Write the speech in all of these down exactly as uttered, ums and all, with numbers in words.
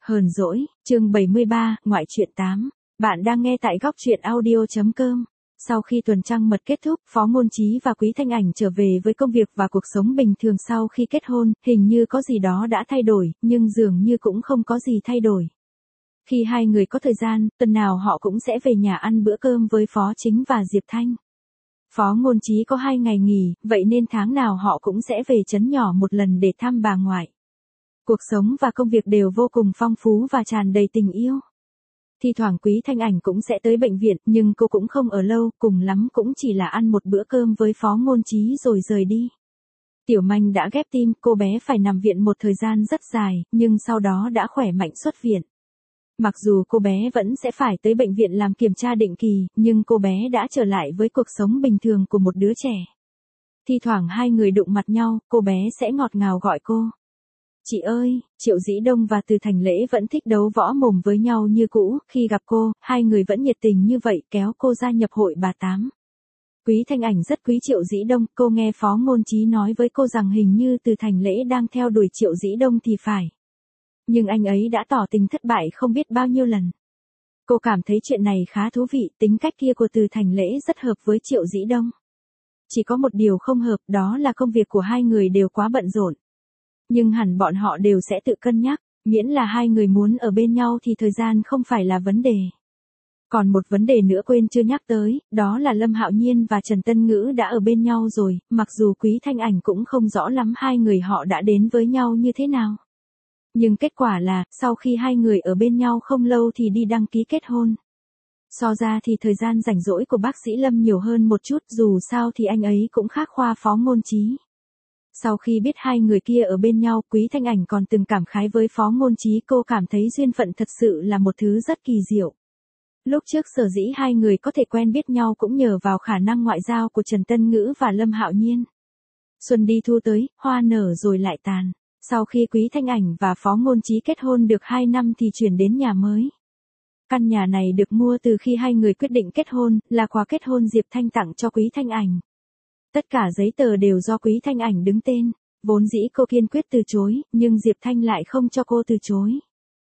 Hờn dỗi, chương bảy mươi ba, ngoại truyện tám. Bạn đang nghe tại góc truyện audio.com. Sau khi tuần trăng mật kết thúc, Phó Ngôn Chí và Quý Thanh Ảnh trở về với công việc và cuộc sống bình thường sau khi kết hôn, hình như có gì đó đã thay đổi, nhưng dường như cũng không có gì thay đổi. Khi hai người có thời gian, tuần nào họ cũng sẽ về nhà ăn bữa cơm với Phó Chính và Diệp Thanh. Phó Ngôn Chí có hai ngày nghỉ, vậy nên tháng nào họ cũng sẽ về trấn nhỏ một lần để thăm bà ngoại. Cuộc sống và công việc đều vô cùng phong phú và tràn đầy tình yêu. Thi thoảng Quý Thanh Ảnh cũng sẽ tới bệnh viện, nhưng cô cũng không ở lâu, cùng lắm cũng chỉ là ăn một bữa cơm với Phó Ngôn Chí rồi rời đi. Tiểu Manh đã ghép tim, cô bé phải nằm viện một thời gian rất dài, nhưng sau đó đã khỏe mạnh xuất viện. Mặc dù cô bé vẫn sẽ phải tới bệnh viện làm kiểm tra định kỳ, nhưng cô bé đã trở lại với cuộc sống bình thường của một đứa trẻ. Thi thoảng hai người đụng mặt nhau, cô bé sẽ ngọt ngào gọi cô. Chị ơi, Triệu Dĩ Đông và Từ Thành Lễ vẫn thích đấu võ mồm với nhau như cũ, khi gặp cô, hai người vẫn nhiệt tình như vậy, kéo cô gia nhập hội bà Tám. Quý Thanh Ảnh rất quý Triệu Dĩ Đông, cô nghe Phó Ngôn Chí nói với cô rằng hình như Từ Thành Lễ đang theo đuổi Triệu Dĩ Đông thì phải. Nhưng anh ấy đã tỏ tình thất bại không biết bao nhiêu lần. Cô cảm thấy chuyện này khá thú vị, tính cách kia của Từ Thành Lễ rất hợp với Triệu Dĩ Đông. Chỉ có một điều không hợp, đó là công việc của hai người đều quá bận rộn. Nhưng hẳn bọn họ đều sẽ tự cân nhắc, miễn là hai người muốn ở bên nhau thì thời gian không phải là vấn đề. Còn một vấn đề nữa quên chưa nhắc tới, đó là Lâm Hạo Nhiên và Trần Tân Ngữ đã ở bên nhau rồi, mặc dù Quý Thanh Ảnh cũng không rõ lắm hai người họ đã đến với nhau như thế nào. Nhưng kết quả là, sau khi hai người ở bên nhau không lâu thì đi đăng ký kết hôn. So ra thì thời gian rảnh rỗi của bác sĩ Lâm nhiều hơn một chút, dù sao thì anh ấy cũng khác khoa Phó Ngôn Chí. Sau khi biết hai người kia ở bên nhau, Quý Thanh Ảnh còn từng cảm khái với Phó Ngôn Chí, cô cảm thấy duyên phận thật sự là một thứ rất kỳ diệu. Lúc trước sở dĩ hai người có thể quen biết nhau cũng nhờ vào khả năng ngoại giao của Trần Tân Ngữ và Lâm Hạo Nhiên. Xuân đi thu tới, hoa nở rồi lại tàn. Sau khi Quý Thanh Ảnh và Phó Ngôn Chí kết hôn được hai năm thì chuyển đến nhà mới. Căn nhà này được mua từ khi hai người quyết định kết hôn, là quà kết hôn Diệp Thanh tặng cho Quý Thanh Ảnh. Tất cả giấy tờ đều do Quý Thanh Ảnh đứng tên, vốn dĩ cô kiên quyết từ chối, nhưng Diệp Thanh lại không cho cô từ chối.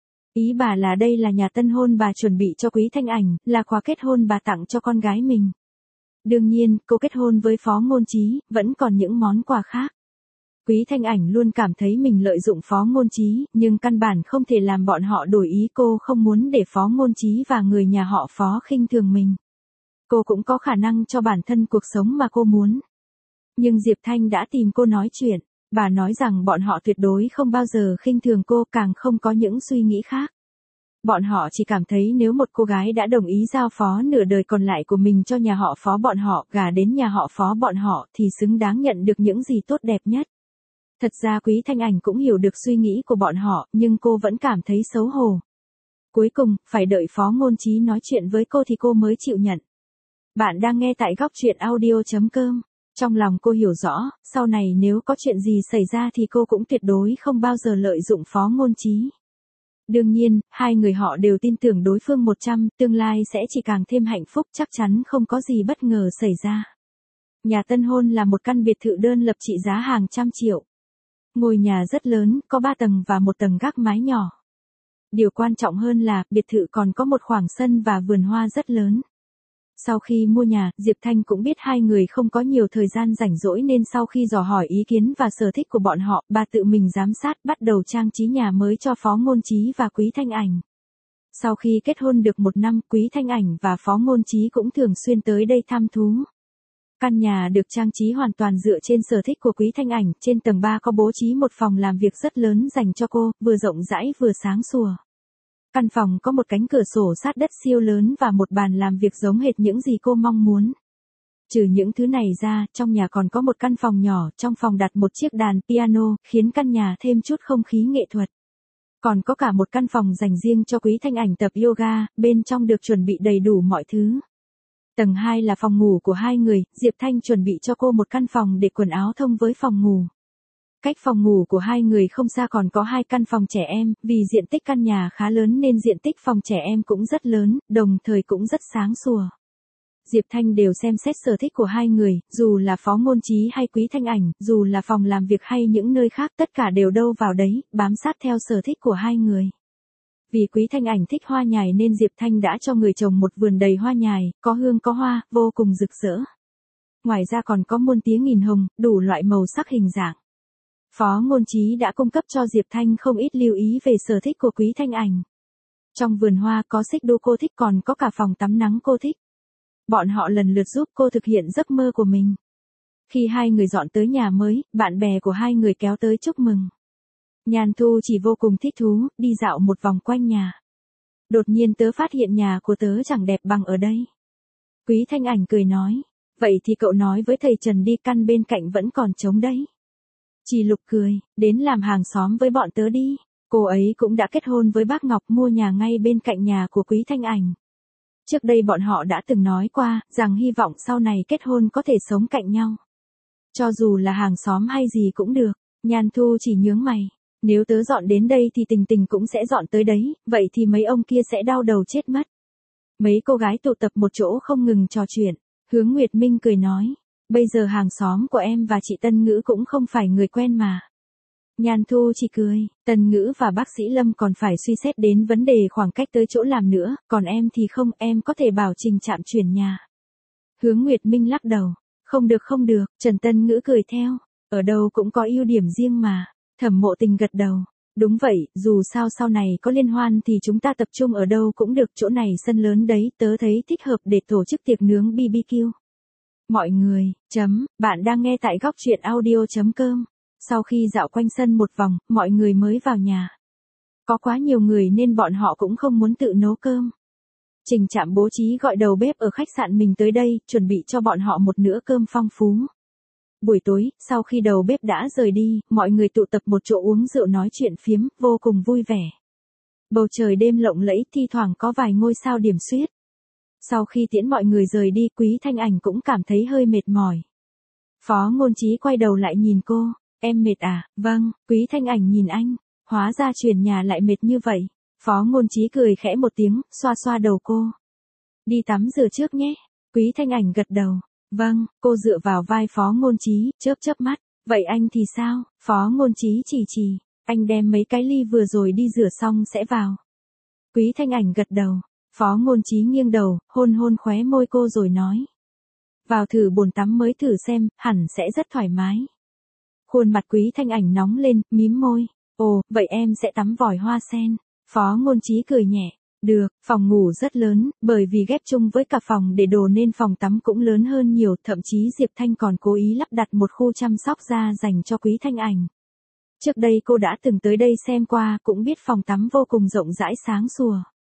Ý bà là đây là nhà tân hôn bà chuẩn bị cho Quý Thanh Ảnh, là quà kết hôn bà tặng cho con gái mình. Đương nhiên, cô kết hôn với Phó Ngôn Chí, vẫn còn những món quà khác. Quý Thanh Ảnh luôn cảm thấy mình lợi dụng Phó Ngôn Chí, nhưng căn bản không thể làm bọn họ đổi ý, cô không muốn để Phó Ngôn Chí và người nhà họ Phó khinh thường mình. Cô cũng có khả năng cho bản thân cuộc sống mà cô muốn. Nhưng Diệp Thanh đã tìm cô nói chuyện, bà nói rằng bọn họ tuyệt đối không bao giờ khinh thường cô, càng không có những suy nghĩ khác. Bọn họ chỉ cảm thấy nếu một cô gái đã đồng ý giao phó nửa đời còn lại của mình cho nhà họ Phó bọn họ, gả đến nhà họ Phó bọn họ thì xứng đáng nhận được những gì tốt đẹp nhất. Thật ra Quý Thanh Ảnh cũng hiểu được suy nghĩ của bọn họ, nhưng cô vẫn cảm thấy xấu hổ. Cuối cùng, phải đợi Phó Ngôn Chí nói chuyện với cô thì cô mới chịu nhận. Bạn đang nghe tại góc truyện audio.com. Trong lòng cô hiểu rõ, sau này nếu có chuyện gì xảy ra thì cô cũng tuyệt đối không bao giờ lợi dụng Phó Ngôn Chí. Đương nhiên, hai người họ đều tin tưởng đối phương một trăm, tương lai sẽ chỉ càng thêm hạnh phúc, chắc chắn không có gì bất ngờ xảy ra. Nhà tân hôn là một căn biệt thự đơn lập trị giá hàng trăm triệu. Ngôi nhà rất lớn, có ba tầng và một tầng gác mái nhỏ. Điều quan trọng hơn là, biệt thự còn có một khoảng sân và vườn hoa rất lớn. Sau khi mua nhà, Diệp Thanh cũng biết hai người không có nhiều thời gian rảnh rỗi nên sau khi dò hỏi ý kiến và sở thích của bọn họ, bà tự mình giám sát bắt đầu trang trí nhà mới cho Phó Ngôn Chí và Quý Thanh Ảnh. Sau khi kết hôn được một năm, Quý Thanh Ảnh và Phó Ngôn Chí cũng thường xuyên tới đây thăm thú. Căn nhà được trang trí hoàn toàn dựa trên sở thích của Quý Thanh Ảnh, trên tầng ba có bố trí một phòng làm việc rất lớn dành cho cô, vừa rộng rãi vừa sáng sủa. Căn phòng có một cánh cửa sổ sát đất siêu lớn và một bàn làm việc giống hệt những gì cô mong muốn. Trừ những thứ này ra, trong nhà còn có một căn phòng nhỏ, trong phòng đặt một chiếc đàn piano, khiến căn nhà thêm chút không khí nghệ thuật. Còn có cả một căn phòng dành riêng cho Quý Thanh Ảnh tập yoga, bên trong được chuẩn bị đầy đủ mọi thứ. Tầng hai là phòng ngủ của hai người, Diệp Thanh chuẩn bị cho cô một căn phòng để quần áo thông với phòng ngủ. Cách phòng ngủ của hai người không xa còn có hai căn phòng trẻ em, vì diện tích căn nhà khá lớn nên diện tích phòng trẻ em cũng rất lớn, đồng thời cũng rất sáng sủa. Diệp Thanh đều xem xét sở thích của hai người, dù là Phó Ngôn Chí hay Quý Thanh Ảnh, dù là phòng làm việc hay những nơi khác, tất cả đều đâu vào đấy, bám sát theo sở thích của hai người. Vì Quý Thanh Ảnh thích hoa nhài nên Diệp Thanh đã cho người trồng một vườn đầy hoa nhài, có hương có hoa, vô cùng rực rỡ. Ngoài ra còn có muôn tía nghìn hồng, đủ loại màu sắc hình dạng. Phó Ngôn Chí đã cung cấp cho Diệp Thanh không ít lưu ý về sở thích của Quý Thanh Ảnh. Trong vườn hoa có xích đu cô thích, còn có cả phòng tắm nắng cô thích. Bọn họ lần lượt giúp cô thực hiện giấc mơ của mình. Khi hai người dọn tới nhà mới, bạn bè của hai người kéo tới chúc mừng. Nhan Thu chỉ vô cùng thích thú, đi dạo một vòng quanh nhà. Đột nhiên tớ phát hiện nhà của tớ chẳng đẹp bằng ở đây. Quý Thanh Ảnh cười nói, vậy thì cậu nói với thầy Trần đi, căn bên cạnh vẫn còn trống đấy. Chỉ Lục cười, đến làm hàng xóm với bọn tớ đi. Cô ấy cũng đã kết hôn với bác Ngọc, mua nhà ngay bên cạnh nhà của Quý Thanh Ảnh. Trước đây bọn họ đã từng nói qua, rằng hy vọng sau này kết hôn có thể sống cạnh nhau. Cho dù là hàng xóm hay gì cũng được. Nhan Thu chỉ nhướng mày. Nếu tớ dọn đến đây thì Tình Tình cũng sẽ dọn tới đấy, vậy thì mấy ông kia sẽ đau đầu chết mất. Mấy cô gái tụ tập một chỗ không ngừng trò chuyện. Hướng Nguyệt Minh cười nói, bây giờ hàng xóm của em và chị Tân Ngữ cũng không phải người quen mà. Nhan Thu chỉ cười, Tân Ngữ và bác sĩ Lâm còn phải suy xét đến vấn đề khoảng cách tới chỗ làm nữa, còn em thì không, em có thể bảo Trình Trạm chuyển nhà. Hướng Nguyệt Minh lắc đầu, không được không được, Trần Tân Ngữ cười theo, ở đâu cũng có ưu điểm riêng mà. Thẩm Mộ Tình gật đầu, đúng vậy, dù sao sau này có liên hoan thì chúng ta tập trung ở đâu cũng được, chỗ này sân lớn đấy, tớ thấy thích hợp để tổ chức tiệc nướng bê bê kiu. Mọi người, chấm, bạn đang nghe tại góc truyện audio chấm com. Sau khi dạo quanh sân một vòng, mọi người mới vào nhà. Có quá nhiều người nên bọn họ cũng không muốn tự nấu cơm. Trình Trạm bố trí gọi đầu bếp ở khách sạn mình tới đây, chuẩn bị cho bọn họ một bữa cơm phong phú. Buổi tối, sau khi đầu bếp đã rời đi, mọi người tụ tập một chỗ uống rượu nói chuyện phiếm, vô cùng vui vẻ. Bầu trời đêm lộng lẫy, thi thoảng có vài ngôi sao điểm xuyết. Sau khi tiễn mọi người rời đi, Quý Thanh Ảnh cũng cảm thấy hơi mệt mỏi. Phó Ngôn Chí quay đầu lại nhìn cô, em mệt à? Vâng, Quý Thanh Ảnh nhìn anh, hóa ra chuyển nhà lại mệt như vậy. Phó Ngôn Chí cười khẽ một tiếng, xoa xoa đầu cô. Đi tắm rửa trước nhé. Quý Thanh Ảnh gật đầu. Vâng, cô dựa vào vai Phó Ngôn Chí, chớp chớp mắt. Vậy anh thì sao? Phó Ngôn Chí chỉ chỉ, anh đem mấy cái ly vừa rồi đi rửa xong sẽ vào. Quý Thanh Ảnh gật đầu. Phó Ngôn Chí nghiêng đầu, hôn hôn khóe môi cô rồi nói. Vào thử bồn tắm mới thử xem, hẳn sẽ rất thoải mái. Khuôn mặt Quý Thanh Ảnh nóng lên, mím môi. Ồ, vậy em sẽ tắm vòi hoa sen. Phó Ngôn Chí cười nhẹ. Được, phòng ngủ rất lớn, bởi vì ghép chung với cả phòng để đồ nên phòng tắm cũng lớn hơn nhiều, thậm chí Diệp Thanh còn cố ý lắp đặt một khu chăm sóc da dành cho Quý Thanh Ảnh. Trước đây cô đã từng tới đây xem qua, cũng biết phòng tắm vô cùng rộng rãi sáng sủa.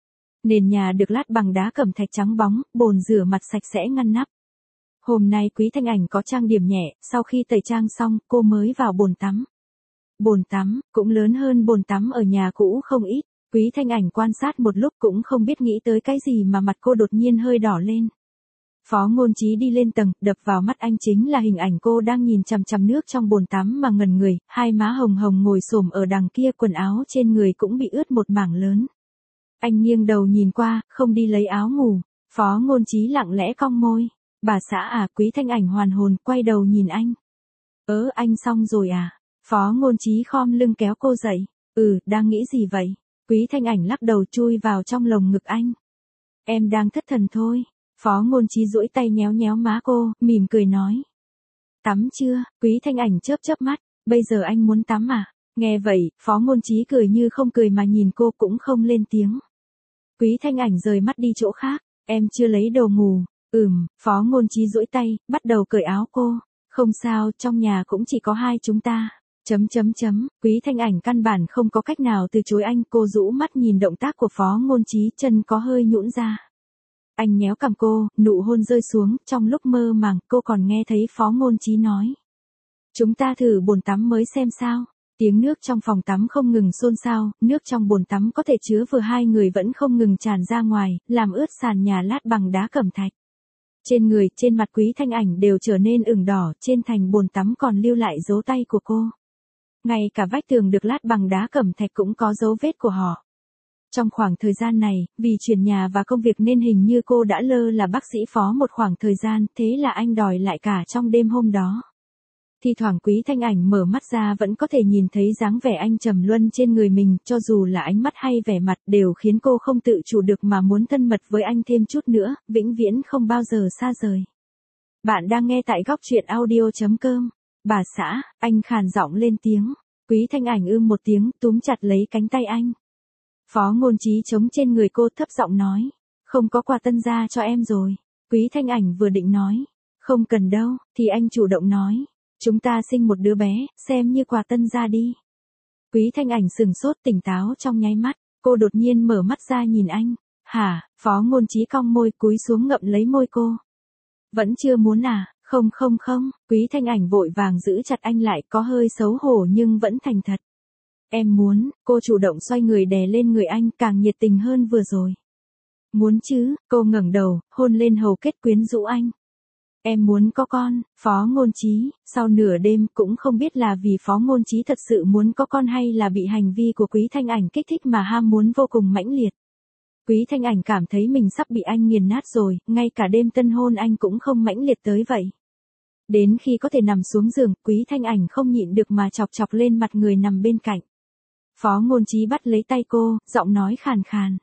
Nền nhà được lát bằng đá cẩm thạch trắng bóng, bồn rửa mặt sạch sẽ ngăn nắp. Hôm nay Quý Thanh Ảnh có trang điểm nhẹ, sau khi tẩy trang xong, cô mới vào bồn tắm. Bồn tắm, cũng lớn hơn bồn tắm ở nhà cũ không ít. Quý Thanh Ảnh quan sát một lúc cũng không biết nghĩ tới cái gì mà mặt cô đột nhiên hơi đỏ lên. Phó Ngôn Chí đi lên tầng, đập vào mắt anh chính là hình ảnh cô đang nhìn chằm chằm nước trong bồn tắm mà ngẩn người, hai má hồng hồng ngồi xổm ở đằng kia, quần áo trên người cũng bị ướt một mảng lớn. Anh nghiêng đầu nhìn qua, không đi lấy áo ngủ. Phó Ngôn Chí lặng lẽ cong môi. Bà xã à? Quý Thanh Ảnh hoàn hồn, quay đầu nhìn anh. Ớ, anh xong rồi à? Phó Ngôn Chí khom lưng kéo cô dậy. Ừ, đang nghĩ gì vậy? Quý Thanh Ảnh lắc đầu chui vào trong lồng ngực anh. Em đang thất thần thôi. Phó Ngôn Chí duỗi tay nhéo nhéo má cô, mỉm cười nói. Tắm chưa? Quý Thanh Ảnh chớp chớp mắt. Bây giờ anh muốn tắm à? Nghe vậy, Phó Ngôn Chí cười như không cười mà nhìn cô cũng không lên tiếng. Quý Thanh Ảnh rời mắt đi chỗ khác. Em chưa lấy đồ ngủ. Ừm, Phó Ngôn Chí duỗi tay, bắt đầu cởi áo cô. Không sao, trong nhà cũng chỉ có hai chúng ta. Chấm chấm chấm, Quý Thanh Ảnh căn bản không có cách nào từ chối anh, cô rũ mắt nhìn động tác của Phó Ngôn Chí, chân có hơi nhũn ra. Anh nhéo cằm cô, nụ hôn rơi xuống, trong lúc mơ màng, cô còn nghe thấy Phó Ngôn Chí nói. Chúng ta thử bồn tắm mới xem sao. Tiếng nước trong phòng tắm không ngừng xôn xao, nước trong bồn tắm có thể chứa vừa hai người vẫn không ngừng tràn ra ngoài, làm ướt sàn nhà lát bằng đá cẩm thạch. Trên người, trên mặt Quý Thanh Ảnh đều trở nên ửng đỏ, trên thành bồn tắm còn lưu lại dấu tay của cô. Ngay cả vách tường được lát bằng đá cẩm thạch cũng có dấu vết của họ. Trong khoảng thời gian này, vì chuyển nhà và công việc nên hình như cô đã lơ là bác sĩ Phó một khoảng thời gian, thế là anh đòi lại cả trong đêm hôm đó. Thi thoảng Quý Thanh Ảnh mở mắt ra vẫn có thể nhìn thấy dáng vẻ anh trầm luân trên người mình, cho dù là ánh mắt hay vẻ mặt đều khiến cô không tự chủ được mà muốn thân mật với anh thêm chút nữa, vĩnh viễn không bao giờ xa rời. Bạn đang nghe tại góc truyện audio.com. Bà xã, anh khàn giọng lên tiếng. Quý Thanh Ảnh ưm một tiếng, túm chặt lấy cánh tay anh. Phó Ngôn Chí chống trên người cô thấp giọng nói. Không có quà tân gia cho em rồi. Quý Thanh Ảnh vừa định nói. Không cần đâu, thì anh chủ động nói. Chúng ta sinh một đứa bé, xem như quà tân gia đi. Quý Thanh Ảnh sừng sốt tỉnh táo trong nháy mắt. Cô đột nhiên mở mắt ra nhìn anh. Hả, Phó Ngôn Chí cong môi cúi xuống ngậm lấy môi cô. Vẫn chưa muốn à? Không không không, Quý Thanh Ảnh vội vàng giữ chặt anh lại, có hơi xấu hổ nhưng vẫn thành thật. Em muốn, cô chủ động xoay người đè lên người anh, càng nhiệt tình hơn vừa rồi. Muốn chứ, cô ngẩng đầu, hôn lên hầu kết quyến rũ anh. Em muốn có con. Phó Ngôn Chí, sau nửa đêm cũng không biết là vì Phó Ngôn Chí thật sự muốn có con hay là bị hành vi của Quý Thanh Ảnh kích thích mà ham muốn vô cùng mãnh liệt. Quý Thanh Ảnh cảm thấy mình sắp bị anh nghiền nát rồi, ngay cả đêm tân hôn anh cũng không mãnh liệt tới vậy. Đến khi có thể nằm xuống giường, Quý Thanh Ảnh không nhịn được mà chọc chọc lên mặt người nằm bên cạnh. Phó Ngôn Chí bắt lấy tay cô, giọng nói khàn khàn.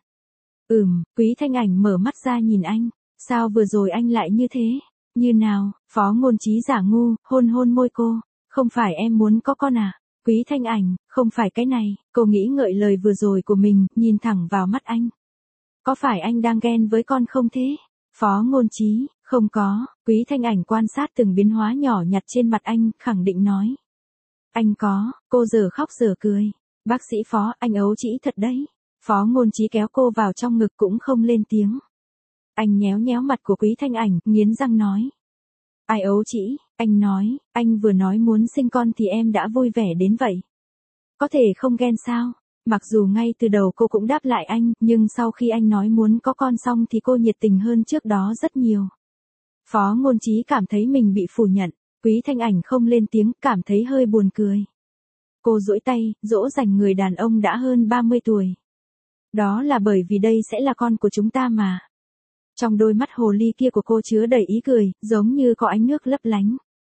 Ừm, Quý Thanh Ảnh mở mắt ra nhìn anh. Sao vừa rồi anh lại như thế? Như nào? Phó Ngôn Chí giả ngu, hôn hôn môi cô. Không phải em muốn có con à? Quý Thanh Ảnh, không phải cái này. Cô nghĩ ngợi lời vừa rồi của mình, nhìn thẳng vào mắt anh. Có phải anh đang ghen với con không thế? Phó Ngôn Chí, không có. Quý Thanh Ảnh quan sát từng biến hóa nhỏ nhặt trên mặt anh, khẳng định nói. Anh có. Cô giờ khóc giờ cười. Bác sĩ Phó, anh ấu trĩ thật đấy. Phó Ngôn Chí kéo cô vào trong ngực cũng không lên tiếng. Anh nhéo nhéo mặt của Quý Thanh Ảnh, nghiến răng nói. Ai ấu trĩ? Anh nói, anh vừa nói muốn sinh con thì em đã vui vẻ đến vậy. Có thể không ghen sao? Mặc dù ngay từ đầu cô cũng đáp lại anh, nhưng sau khi anh nói muốn có con xong thì cô nhiệt tình hơn trước đó rất nhiều. Phó Ngôn Chí cảm thấy mình bị phủ nhận. Quý Thanh Ảnh không lên tiếng, cảm thấy hơi buồn cười. Cô duỗi tay, dỗ dành người đàn ông đã hơn ba mươi tuổi. Đó là bởi vì đây sẽ là con của chúng ta mà. Trong đôi mắt hồ ly kia của cô chứa đầy ý cười, giống như có ánh nước lấp lánh.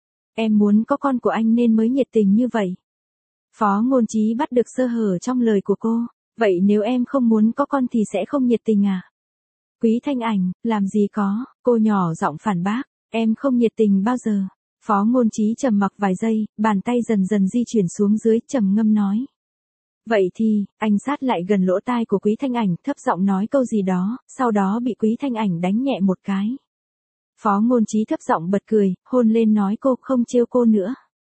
Em muốn có con của anh nên mới nhiệt tình như vậy. Phó Ngôn Chí bắt được sơ hở trong lời của cô. Vậy nếu em không muốn có con thì sẽ không nhiệt tình à? Quý Thanh Ảnh, làm gì có, cô nhỏ giọng phản bác. Em không nhiệt tình bao giờ. Phó Ngôn Chí trầm mặc vài giây, bàn tay dần dần di chuyển xuống dưới, trầm ngâm nói. Vậy thì, anh sát lại gần lỗ tai của Quý Thanh Ảnh, thấp giọng nói câu gì đó, sau đó bị Quý Thanh Ảnh đánh nhẹ một cái. Phó Ngôn Chí thấp giọng bật cười, hôn lên nói cô không trêu cô nữa.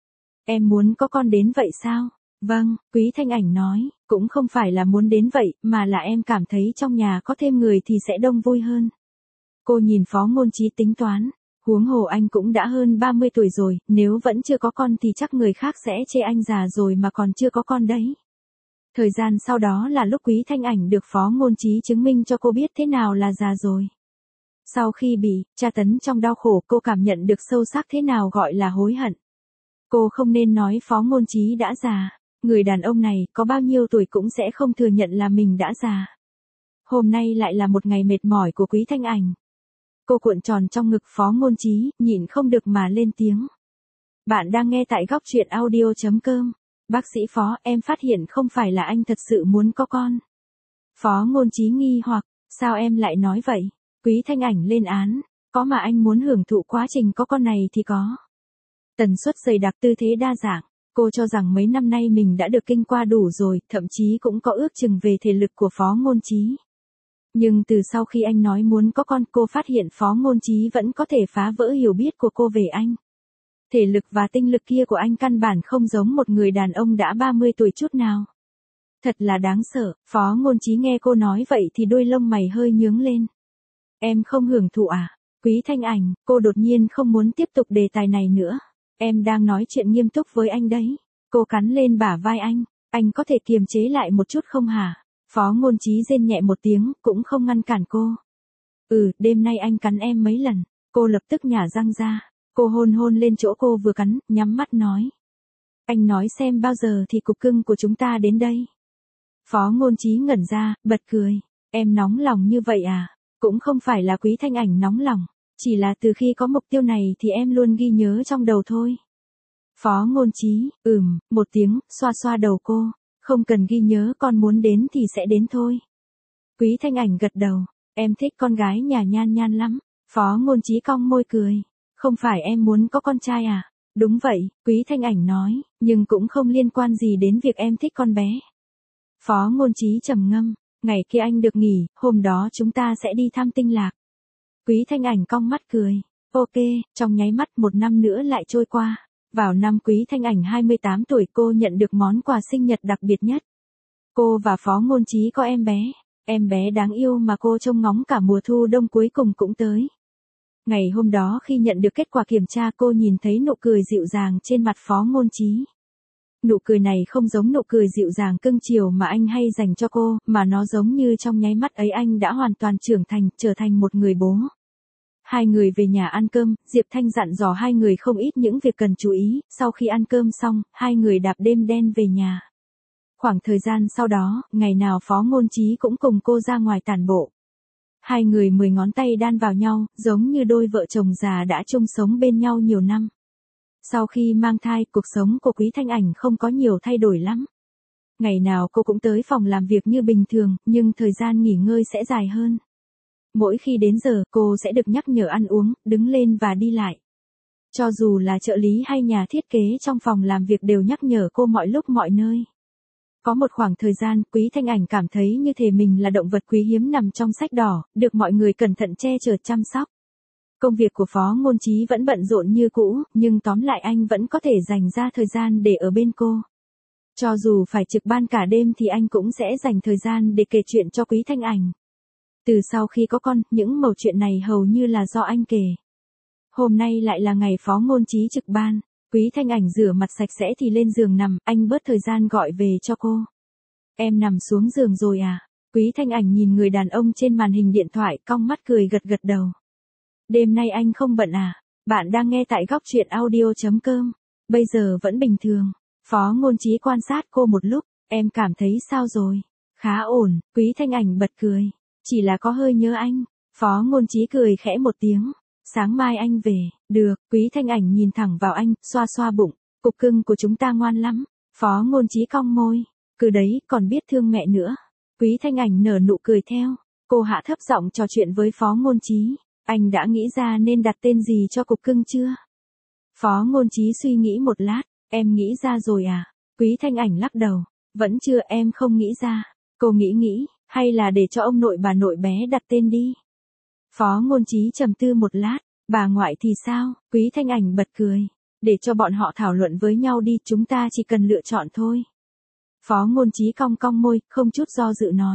Em muốn có con đến vậy sao? Vâng, Quý Thanh Ảnh nói, cũng không phải là muốn đến vậy, mà là em cảm thấy trong nhà có thêm người thì sẽ đông vui hơn. Cô nhìn Phó Ngôn Chí tính toán, huống hồ anh cũng đã hơn ba mươi tuổi rồi, nếu vẫn chưa có con thì chắc người khác sẽ chê anh già rồi mà còn chưa có con đấy. Thời gian sau đó là lúc Quý Thanh Ảnh được Phó Ngôn Chí chứng minh cho cô biết thế nào là già rồi. Sau khi bị tra tấn trong đau khổ, cô cảm nhận được sâu sắc thế nào gọi là hối hận. Cô không nên nói Phó Ngôn Chí đã già. Người đàn ông này có bao nhiêu tuổi cũng sẽ không thừa nhận là mình đã già. Hôm nay lại là một ngày mệt mỏi của Quý Thanh Ảnh. Cô cuộn tròn trong ngực Phó Ngôn Chí, nhịn không được mà lên tiếng. Bạn đang nghe tại góc truyện audio.com. Bác sĩ Phó, em phát hiện không phải là anh thật sự muốn có con. Phó Ngôn Chí nghi hoặc, sao em lại nói vậy? Quý Thanh Ảnh lên án, có mà anh muốn hưởng thụ quá trình có con này thì có. Tần suất dày đặc, tư thế đa dạng. Cô cho rằng mấy năm nay mình đã được kinh qua đủ rồi, thậm chí cũng có ước chừng về thể lực của Phó Ngôn Chí. Nhưng từ sau khi anh nói muốn có con, cô phát hiện Phó Ngôn Chí vẫn có thể phá vỡ hiểu biết của cô về anh. Thể lực và tinh lực kia của anh căn bản không giống một người đàn ông đã ba mươi tuổi chút nào. Thật là đáng sợ. Phó Ngôn Chí nghe cô nói vậy thì đôi lông mày hơi nhướng lên. Em không hưởng thụ à? Quý Thanh Ảnh, cô đột nhiên không muốn tiếp tục đề tài này nữa. Em đang nói chuyện nghiêm túc với anh đấy. Cô cắn lên bả vai anh. Anh có thể kiềm chế lại một chút không hả? Phó Ngôn Chí rên nhẹ một tiếng, cũng không ngăn cản cô. Ừ, đêm nay anh cắn em mấy lần. Cô lập tức nhả răng ra. Cô hôn hôn lên chỗ cô vừa cắn, nhắm mắt nói. Anh nói xem bao giờ thì cục cưng của chúng ta đến đây. Phó Ngôn Chí ngẩn ra, bật cười. Em nóng lòng như vậy à? Cũng không phải là Quý Thanh Ảnh nóng lòng. Chỉ là từ khi có mục tiêu này thì em luôn ghi nhớ trong đầu thôi. Phó Ngôn Chí, ừm, một tiếng, xoa xoa đầu cô, không cần ghi nhớ, con muốn đến thì sẽ đến thôi. Quý Thanh Ảnh gật đầu, em thích con gái nhà Nhan Nhan lắm. Phó Ngôn Chí cong môi cười, không phải em muốn có con trai à? Đúng vậy, Quý Thanh Ảnh nói, nhưng cũng không liên quan gì đến việc em thích con bé. Phó Ngôn Chí trầm ngâm, ngày kia anh được nghỉ, hôm đó chúng ta sẽ đi thăm Tinh Lạc. Quý Thanh Ảnh cong mắt cười, ok, trong nháy mắt một năm nữa lại trôi qua. Vào năm Quý Thanh Ảnh hai mươi tám tuổi cô nhận được món quà sinh nhật đặc biệt nhất. Cô và Phó Ngôn Chí có em bé, em bé đáng yêu mà cô trông ngóng cả mùa thu đông cuối cùng cũng tới. Ngày hôm đó khi nhận được kết quả kiểm tra cô nhìn thấy nụ cười dịu dàng trên mặt Phó Ngôn Chí. Nụ cười này không giống nụ cười dịu dàng cưng chiều mà anh hay dành cho cô, mà nó giống như trong nháy mắt ấy anh đã hoàn toàn trưởng thành, trở thành một người bố. Hai người về nhà ăn cơm, Diệp Thanh dặn dò hai người không ít những việc cần chú ý, sau khi ăn cơm xong, hai người đạp đêm đen về nhà. Khoảng thời gian sau đó, ngày nào Phó Ngôn Chí cũng cùng cô ra ngoài tản bộ. Hai người mười ngón tay đan vào nhau, giống như đôi vợ chồng già đã chung sống bên nhau nhiều năm. Sau khi mang thai, cuộc sống của Quý Thanh Ảnh không có nhiều thay đổi lắm. Ngày nào cô cũng tới phòng làm việc như bình thường, nhưng thời gian nghỉ ngơi sẽ dài hơn. Mỗi khi đến giờ, cô sẽ được nhắc nhở ăn uống, đứng lên và đi lại. Cho dù là trợ lý hay nhà thiết kế trong phòng làm việc đều nhắc nhở cô mọi lúc mọi nơi. Có một khoảng thời gian, Quý Thanh Ảnh cảm thấy như thể mình là động vật quý hiếm nằm trong sách đỏ, được mọi người cẩn thận che chở chăm sóc. Công việc của Phó Ngôn Chí vẫn bận rộn như cũ, nhưng tóm lại anh vẫn có thể dành ra thời gian để ở bên cô. Cho dù phải trực ban cả đêm thì anh cũng sẽ dành thời gian để kể chuyện cho Quý Thanh Ảnh. Từ sau khi có con, những mẩu chuyện này hầu như là do anh kể. Hôm nay lại là ngày Phó Ngôn Chí trực ban. Quý Thanh Ảnh rửa mặt sạch sẽ thì lên giường nằm, anh bớt thời gian gọi về cho cô. Em nằm xuống giường rồi à? Quý Thanh Ảnh nhìn người đàn ông trên màn hình điện thoại, cong mắt cười gật gật đầu. Đêm nay anh không bận à? Bạn đang nghe tại góc truyện audio chấm com. Bây giờ vẫn bình thường. Phó Ngôn Chí quan sát cô một lúc, em cảm thấy sao rồi? Khá ổn, Quý Thanh Ảnh bật cười. Chỉ là có hơi nhớ anh. Phó Ngôn Chí cười khẽ một tiếng. Sáng mai anh về, được, Quý Thanh Ảnh nhìn thẳng vào anh, xoa xoa bụng, cục cưng của chúng ta ngoan lắm. Phó Ngôn Chí cong môi, cứ đấy, còn biết thương mẹ nữa. Quý Thanh Ảnh nở nụ cười theo, cô hạ thấp giọng trò chuyện với Phó Ngôn Chí, anh đã nghĩ ra nên đặt tên gì cho cục cưng chưa? Phó Ngôn Chí suy nghĩ một lát, em nghĩ ra rồi à? Quý Thanh Ảnh lắc đầu, vẫn chưa, em không nghĩ ra. Cô nghĩ nghĩ, hay là để cho ông nội bà nội bé đặt tên đi. Phó Ngôn Chí trầm tư một lát, bà ngoại thì sao? Quý Thanh Ảnh bật cười, để cho bọn họ thảo luận với nhau đi, chúng ta chỉ cần lựa chọn thôi. Phó Ngôn Chí cong cong môi, không chút do dự nói.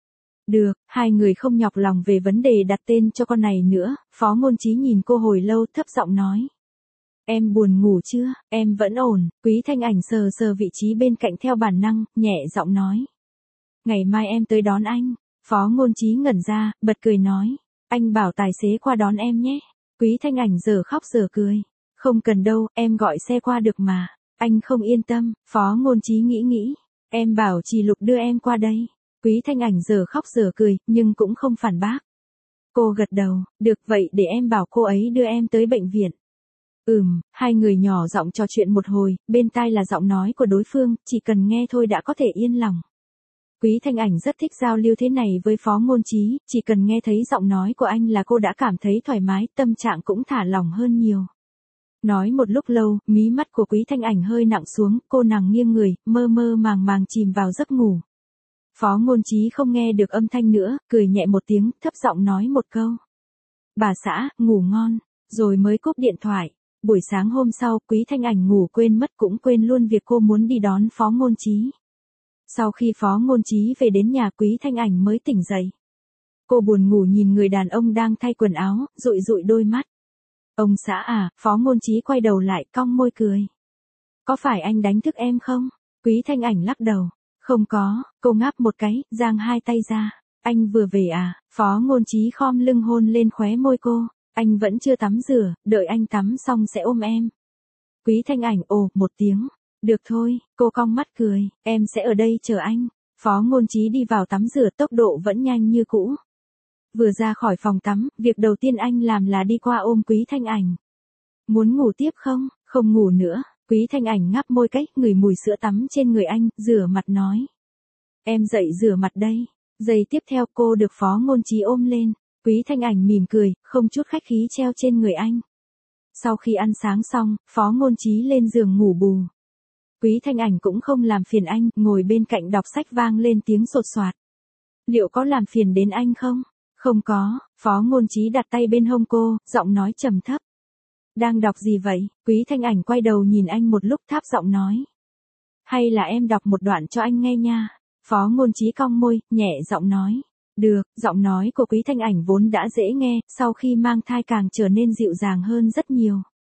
Được, hai người không nhọc lòng về vấn đề đặt tên cho con này nữa, Phó Ngôn Chí nhìn cô hồi lâu thấp giọng nói. Em buồn ngủ chưa? Em vẫn ổn, Quý Thanh Ảnh sờ sờ vị trí bên cạnh theo bản năng, nhẹ giọng nói. Ngày mai em tới đón anh. Phó Ngôn Chí ngẩn ra, bật cười nói. Anh bảo tài xế qua đón em nhé. Quý Thanh Ảnh giờ khóc giờ cười. Không cần đâu, em gọi xe qua được mà. Anh không yên tâm, Phó Ngôn Chí nghĩ nghĩ. Em bảo chị Lục đưa em qua đây. Quý Thanh Ảnh giờ khóc giờ cười, nhưng cũng không phản bác. Cô gật đầu, được vậy để em bảo cô ấy đưa em tới bệnh viện. Ừm, hai người nhỏ giọng trò chuyện một hồi, bên tai là giọng nói của đối phương, chỉ cần nghe thôi đã có thể yên lòng. Quý Thanh Ảnh rất thích giao lưu thế này với Phó Ngôn Chí, chỉ cần nghe thấy giọng nói của anh là cô đã cảm thấy thoải mái, tâm trạng cũng thả lỏng hơn nhiều. Nói một lúc lâu, mí mắt của Quý Thanh Ảnh hơi nặng xuống, cô nàng nghiêng người, mơ mơ màng màng chìm vào giấc ngủ. Phó Ngôn Chí không nghe được âm thanh nữa, cười nhẹ một tiếng, thấp giọng nói một câu. Bà xã, ngủ ngon, rồi mới cúp điện thoại. Buổi sáng hôm sau, Quý Thanh Ảnh ngủ quên mất cũng quên luôn việc cô muốn đi đón Phó Ngôn Chí. Sau khi Phó Ngôn Chí về đến nhà, Quý Thanh Ảnh mới tỉnh dậy. Cô buồn ngủ nhìn người đàn ông đang thay quần áo, dụi dụi đôi mắt. Ông xã à? Phó Ngôn Chí quay đầu lại, cong môi cười. Có phải anh đánh thức em không? Quý Thanh Ảnh lắc đầu. Không có, cô ngáp một cái, giang hai tay ra. Anh vừa về à? Phó Ngôn Chí khom lưng hôn lên khóe môi cô. Anh vẫn chưa tắm rửa, đợi anh tắm xong sẽ ôm em. Quý Thanh Ảnh ồ một tiếng. Được thôi, cô cong mắt cười, em sẽ ở đây chờ anh. Phó Ngôn Chí đi vào tắm rửa, tốc độ vẫn nhanh như cũ. Vừa ra khỏi phòng tắm, việc đầu tiên anh làm là đi qua ôm Quý Thanh Ảnh. Muốn ngủ tiếp không? Không ngủ nữa. Quý Thanh Ảnh ngáp môi cách, ngửi mùi sữa tắm trên người anh, rửa mặt nói. Em dậy rửa mặt đây. Giây tiếp theo cô được Phó Ngôn Chí ôm lên. Quý Thanh Ảnh mỉm cười, không chút khách khí treo trên người anh. Sau khi ăn sáng xong, Phó Ngôn Chí lên giường ngủ bù. Quý Thanh Ảnh cũng không làm phiền anh, ngồi bên cạnh đọc sách vang lên tiếng sột soạt. Liệu có làm phiền đến anh không? Không có, Phó Ngôn Chí đặt tay bên hông cô, giọng nói trầm thấp. Đang đọc gì vậy? Quý Thanh Ảnh quay đầu nhìn anh một lúc tháp giọng nói. Hay là em đọc một đoạn cho anh nghe nha. Phó Ngôn Chí cong môi, nhẹ giọng nói. Được, giọng nói của Quý Thanh Ảnh vốn đã dễ nghe, sau khi mang thai càng trở nên dịu dàng hơn rất nhiều.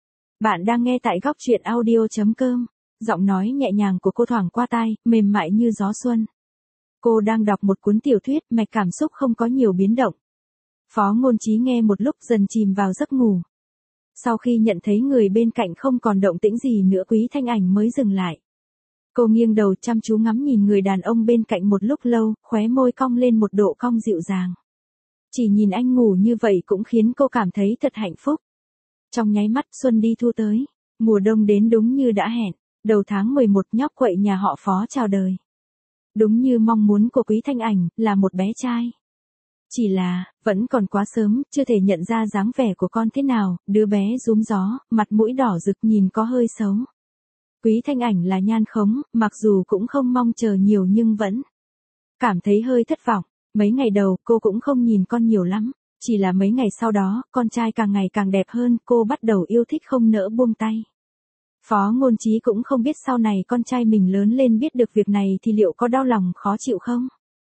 Bạn đang nghe tại góc truyện audio chấm com. Giọng nói nhẹ nhàng của cô thoảng qua tai, mềm mại như gió xuân. Cô đang đọc một cuốn tiểu thuyết, mạch cảm xúc không có nhiều biến động. Phó Ngôn Chí nghe một lúc dần chìm vào giấc ngủ. Sau khi nhận thấy người bên cạnh không còn động tĩnh gì nữa, Quý Thanh Ảnh mới dừng lại. Cô nghiêng đầu chăm chú ngắm nhìn người đàn ông bên cạnh một lúc lâu, khóe môi cong lên một độ cong dịu dàng. Chỉ nhìn anh ngủ như vậy cũng khiến cô cảm thấy thật hạnh phúc. Trong nháy mắt xuân đi thu tới, mùa đông đến đúng như đã hẹn, đầu tháng mười một nhóc quậy nhà họ Phó chào đời. Đúng như mong muốn của Quý Thanh Ảnh, là một bé trai. Chỉ là, vẫn còn quá sớm, chưa thể nhận ra dáng vẻ của con thế nào, đứa bé rúm gió, mặt mũi đỏ rực nhìn có hơi xấu. Quý Thanh Ảnh là nhan khống, mặc dù cũng không mong chờ nhiều nhưng vẫn cảm thấy hơi thất vọng. Mấy ngày đầu cô cũng không nhìn con nhiều lắm, chỉ là mấy ngày sau đó, con trai càng ngày càng đẹp hơn, cô bắt đầu yêu thích không nỡ buông tay. Phó Ngôn Chí cũng không biết sau này con trai mình lớn lên biết được việc này thì liệu có đau lòng khó chịu không.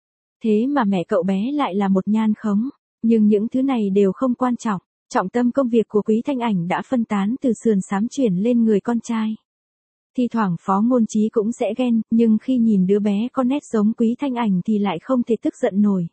Thế mà mẹ cậu bé lại là một nhan khống, nhưng những thứ này đều không quan trọng, trọng tâm công việc của Quý Thanh Ảnh đã phân tán từ sườn xám chuyển lên người con trai. Thi thoảng Phó Ngôn Chí cũng sẽ ghen, nhưng khi nhìn đứa bé có nét giống Quý Thanh Ảnh thì lại không thể tức giận nổi.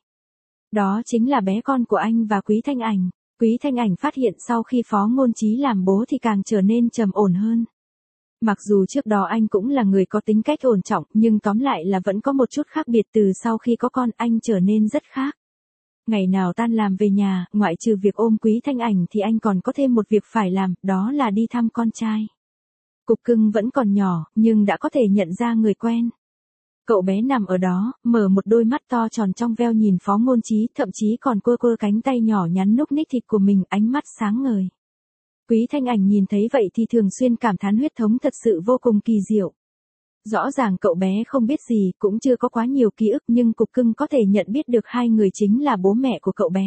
Đó chính là bé con của anh và Quý Thanh Ảnh. Quý Thanh Ảnh phát hiện sau khi Phó Ngôn Chí làm bố thì càng trở nên trầm ổn hơn. Mặc dù trước đó anh cũng là người có tính cách ổn trọng, nhưng tóm lại là vẫn có một chút khác biệt từ sau khi có con, anh trở nên rất khác. Ngày nào tan làm về nhà, ngoại trừ việc ôm Quý Thanh Ảnh thì anh còn có thêm một việc phải làm, đó là đi thăm con trai. Cục Cưng vẫn còn nhỏ, nhưng đã có thể nhận ra người quen. Cậu bé nằm ở đó, mở một đôi mắt to tròn trong veo nhìn Phó Ngôn Chí, thậm chí còn quơ quơ cánh tay nhỏ nhắn núc ních thịt của mình, ánh mắt sáng ngời. Quý Thanh Ảnh nhìn thấy vậy thì thường xuyên cảm thán huyết thống thật sự vô cùng kỳ diệu. Rõ ràng cậu bé không biết gì, cũng chưa có quá nhiều ký ức, nhưng Cục Cưng có thể nhận biết được hai người chính là bố mẹ của cậu bé.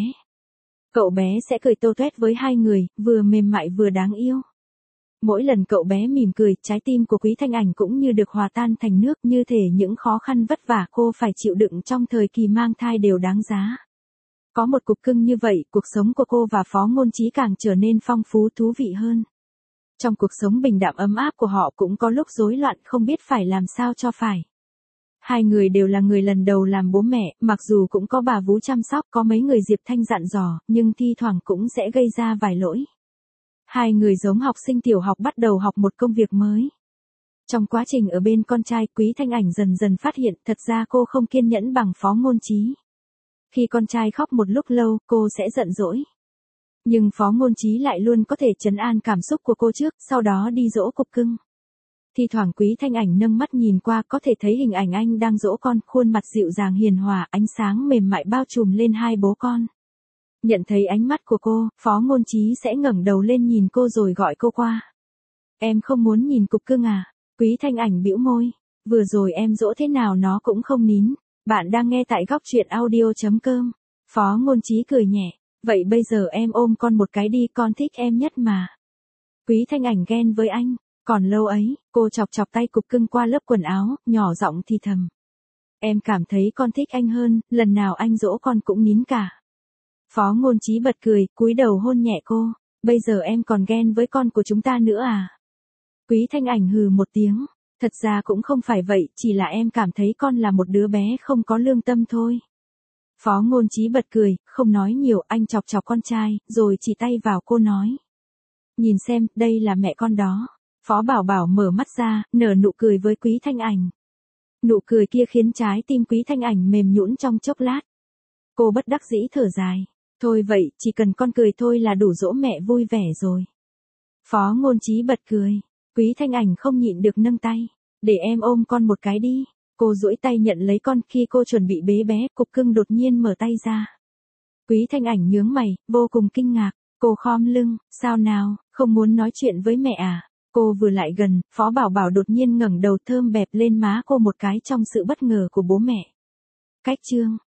Cậu bé sẽ cười tô toét với hai người, vừa mềm mại vừa đáng yêu. Mỗi lần cậu bé mỉm cười, trái tim của Quý Thanh Ảnh cũng như được hòa tan thành nước, như thể những khó khăn vất vả cô phải chịu đựng trong thời kỳ mang thai đều đáng giá. Có một Cục Cưng như vậy, cuộc sống của cô và Phó Ngôn Chí càng trở nên phong phú thú vị hơn. Trong cuộc sống bình đạm ấm áp của họ cũng có lúc rối loạn không biết phải làm sao cho phải. Hai người đều là người lần đầu làm bố mẹ, mặc dù cũng có bà vú chăm sóc, có mấy người Diệp Thanh dặn dò, nhưng thi thoảng cũng sẽ gây ra vài lỗi. Hai người giống học sinh tiểu học bắt đầu học một công việc mới. Trong quá trình ở bên con trai, Quý Thanh Ảnh dần dần phát hiện thật ra cô không kiên nhẫn bằng Phó Ngôn Chí. Khi con trai khóc một lúc lâu, cô sẽ giận dỗi. Nhưng Phó Ngôn Chí lại luôn có thể trấn an cảm xúc của cô trước, sau đó đi dỗ Cục Cưng. Thi thoảng Quý Thanh Ảnh nâng mắt nhìn qua có thể thấy hình ảnh anh đang dỗ con, khuôn mặt dịu dàng hiền hòa, ánh sáng mềm mại bao trùm lên hai bố con. Nhận thấy ánh mắt của cô, Phó Ngôn Chí sẽ ngẩng đầu lên nhìn cô rồi gọi cô qua. Em không muốn nhìn Cục Cưng à? Quý Thanh Ảnh bĩu môi. Vừa rồi em dỗ thế nào nó cũng không nín. Bạn đang nghe tại góc truyện audio chấm com. Phó Ngôn Chí cười nhẹ. Vậy bây giờ em ôm con một cái đi, con thích em nhất mà. Quý Thanh Ảnh ghen với anh. Còn lâu ấy, cô chọc chọc tay Cục Cưng qua lớp quần áo, nhỏ giọng thì thầm. Em cảm thấy con thích anh hơn, lần nào anh dỗ con cũng nín cả. Phó Ngôn Chí bật cười, cúi đầu hôn nhẹ cô. Bây giờ em còn ghen với con của chúng ta nữa à? Quý Thanh Ảnh hừ một tiếng. Thật ra cũng không phải vậy, chỉ là em cảm thấy con là một đứa bé không có lương tâm thôi. Phó Ngôn Chí bật cười, không nói nhiều, anh chọc chọc con trai, rồi chỉ tay vào cô nói. Nhìn xem, đây là mẹ con đó. Phó Bảo Bảo mở mắt ra, nở nụ cười với Quý Thanh Ảnh. Nụ cười kia khiến trái tim Quý Thanh Ảnh mềm nhũn trong chốc lát. Cô bất đắc dĩ thở dài. Thôi vậy, chỉ cần con cười thôi là đủ dỗ mẹ vui vẻ rồi. Phó Ngôn Chí bật cười. Quý Thanh Ảnh không nhịn được nâng tay. Để em ôm con một cái đi. Cô duỗi tay nhận lấy con, khi cô chuẩn bị bế bé, cục cưng đột nhiên mở tay ra. Quý Thanh Ảnh nhướng mày, vô cùng kinh ngạc. Cô khom lưng, sao nào, không muốn nói chuyện với mẹ à? Cô vừa lại gần, Phó Bảo Bảo đột nhiên ngẩng đầu thơm bẹp lên má cô một cái trong sự bất ngờ của bố mẹ. Cách chương